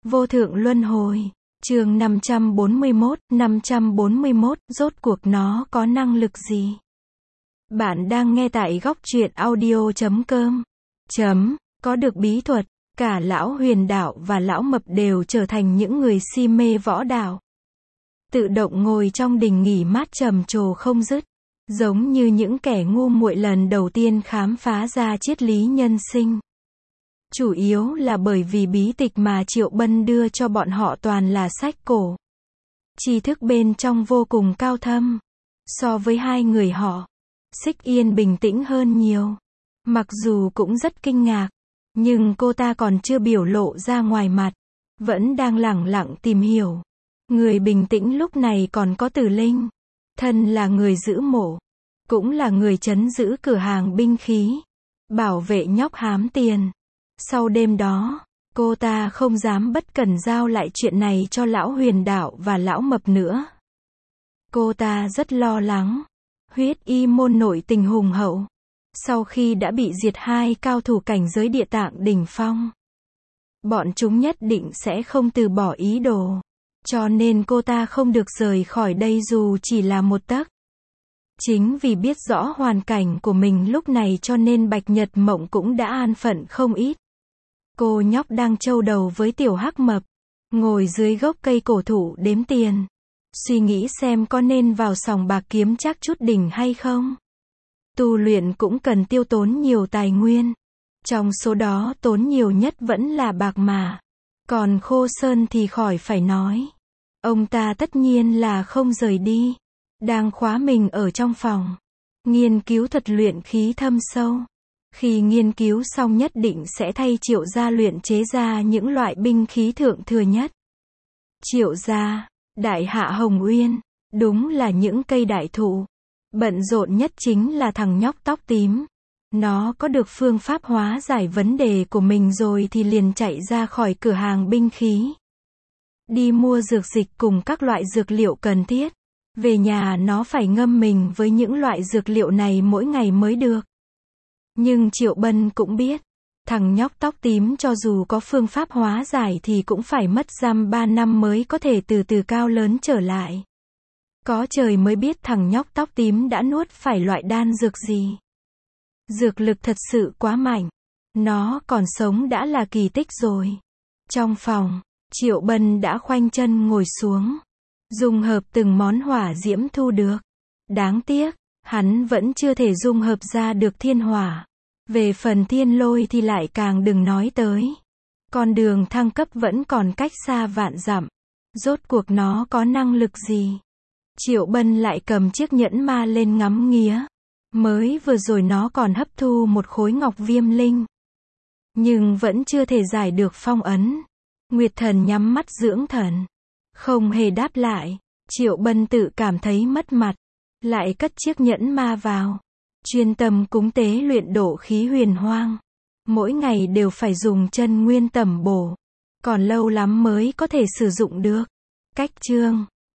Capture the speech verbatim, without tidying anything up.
Vô thượng luân hồi. Chương năm trăm bốn mươi mốt, năm trăm bốn mươi mốt, rốt cuộc nó có năng lực gì? Bạn đang nghe tại góc truyện audio chấm com. Chấm, có được bí thuật, cả lão Huyền Đạo và lão Mập đều trở thành những người si mê võ đạo. Tự động ngồi trong đình nghỉ mát trầm trồ không dứt, giống như những kẻ ngu muội lần đầu tiên khám phá ra triết lý nhân sinh. Chủ yếu là bởi vì bí tịch mà Triệu Bân đưa cho bọn họ toàn là sách cổ. Tri thức bên trong vô cùng cao thâm. So với hai người họ, Xích Yên bình tĩnh hơn nhiều. Mặc dù cũng rất kinh ngạc, nhưng cô ta còn chưa biểu lộ ra ngoài mặt, vẫn đang lẳng lặng tìm hiểu. Người bình tĩnh lúc này còn có Tử Linh, thân là người giữ mộ, cũng là người trấn giữ cửa hàng binh khí, bảo vệ nhóc hám tiền. Sau đêm đó, cô ta không dám bất cẩn giao lại chuyện này cho lão Huyền Đạo và lão Mập nữa. Cô ta rất lo lắng. Huyết y môn nội tình hùng hậu. Sau khi đã bị diệt hai cao thủ cảnh giới địa tạng đỉnh phong, bọn chúng nhất định sẽ không từ bỏ ý đồ. Cho nên cô ta không được rời khỏi đây dù chỉ là một tấc. Chính vì biết rõ hoàn cảnh của mình lúc này cho nên Bạch Nhật Mộng cũng đã an phận không ít. Cô nhóc đang trâu đầu với tiểu Hắc Mập, ngồi dưới gốc cây cổ thụ đếm tiền, suy nghĩ xem có nên vào sòng bạc kiếm chắc chút đỉnh hay không. Tu luyện cũng cần tiêu tốn nhiều tài nguyên. Trong số đó tốn nhiều nhất vẫn là bạc mà. Còn Khô Sơn thì khỏi phải nói. Ông ta tất nhiên là không rời đi. Đang khóa mình ở trong phòng, nghiên cứu thuật luyện khí thâm sâu. Khi nghiên cứu xong nhất định sẽ thay Triệu gia luyện chế ra những loại binh khí thượng thừa nhất. Triệu gia, Đại Hạ Hồng Uyên, đúng là những cây đại thụ. Bận rộn nhất chính là thằng nhóc tóc tím. Nó có được phương pháp hóa giải vấn đề của mình rồi thì liền chạy ra khỏi cửa hàng binh khí, đi mua dược dịch cùng các loại dược liệu cần thiết. Về nhà nó phải ngâm mình với những loại dược liệu này mỗi ngày mới được. Nhưng Triệu Bân cũng biết, thằng nhóc tóc tím cho dù có phương pháp hóa giải thì cũng phải mất dăm ba năm mới có thể từ từ cao lớn trở lại. Có trời mới biết thằng nhóc tóc tím đã nuốt phải loại đan dược gì. Dược lực thật sự quá mạnh. Nó còn sống đã là kỳ tích rồi. Trong phòng, Triệu Bân đã khoanh chân ngồi xuống, dung hợp từng món hỏa diễm thu được. Đáng tiếc, hắn vẫn chưa thể dung hợp ra được thiên hỏa. Về phần thiên lôi thì lại càng đừng nói tới. Con đường thăng cấp vẫn còn cách xa vạn dặm. Rốt cuộc nó có năng lực gì? Triệu Bân lại cầm chiếc nhẫn ma lên ngắm nghía. Mới vừa rồi nó còn hấp thu một khối ngọc viêm linh, nhưng vẫn chưa thể giải được phong ấn. Nguyệt Thần nhắm mắt dưỡng thần, không hề đáp lại. Triệu Bân tự cảm thấy mất mặt, lại cất chiếc nhẫn ma vào, chuyên tâm cúng tế luyện độ khí huyền hoang. Mỗi ngày đều phải dùng chân nguyên tẩm bổ, còn lâu lắm mới có thể sử dụng được. Cách chương